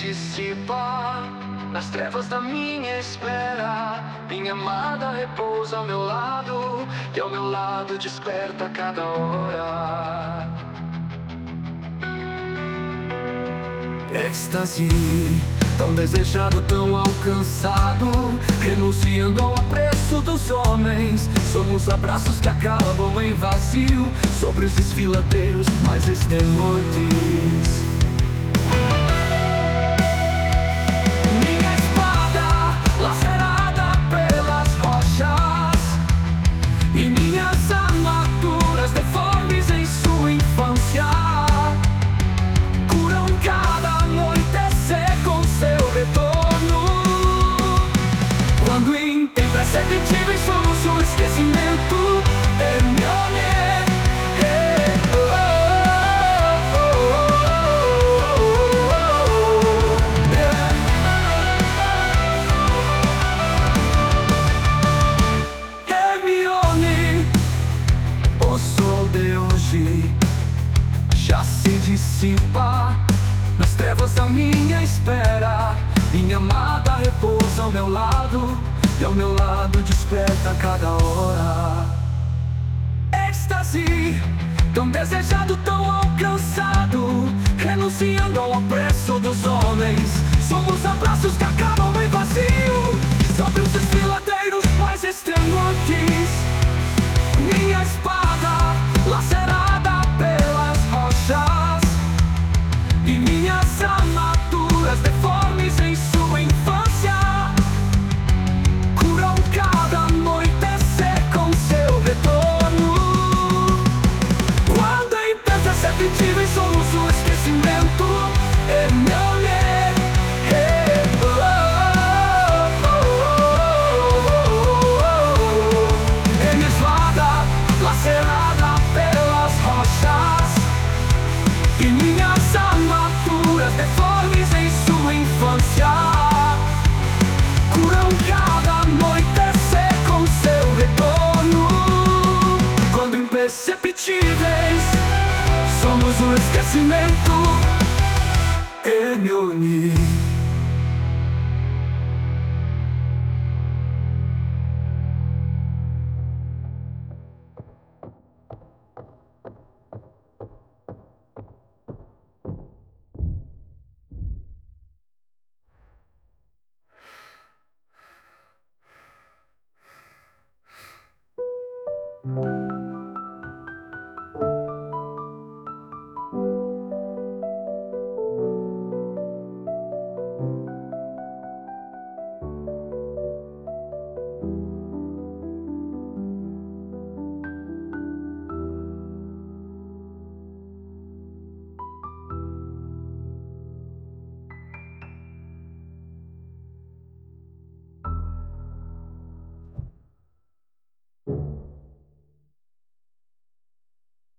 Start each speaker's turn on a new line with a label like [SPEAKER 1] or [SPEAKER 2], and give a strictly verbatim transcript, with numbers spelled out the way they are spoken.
[SPEAKER 1] dissipa nas trevas da minha espera. Minha amada repousa ao meu lado, e ao meu lado desperta a cada hora. Êxtase, tão desejado, tão alcançado, renunciando ao apreço dos homens. Somos abraços que acabam em vazio, sobre os desfiladeiros mais extenuantes. Minha espada lacerada pelas rochas, e minhas armaduras deformes em sua infância curam cada anoitecer com seu retorno. Quando imperceptíveis somos o esquecimento, Hermione. Hermione, o sol de hoje já se dissipa nas trevas da minha espera. Minha amada repousa ao meu lado, e ao meu lado desperta a cada hora. Êxtase, tão desejado, tão alcançado, renunciando ao opresso dos homens. Somos abraços que acabam em vazio, sobre os desfiladeiros mais extenuantes. Minha espada lacerada pelas rochas, e minhas armaduras deformes em sua infância curam cada anoitecer com seu retorno. Quando imperceptíveis somos o esquecimento, Hermione. Minha espada lacerada pelas rochas, e minhas armaduras deformes em sua infância curam cada anoitecer com seu retorno. Quando imperceptíveis somos o esquecimento, Hermione.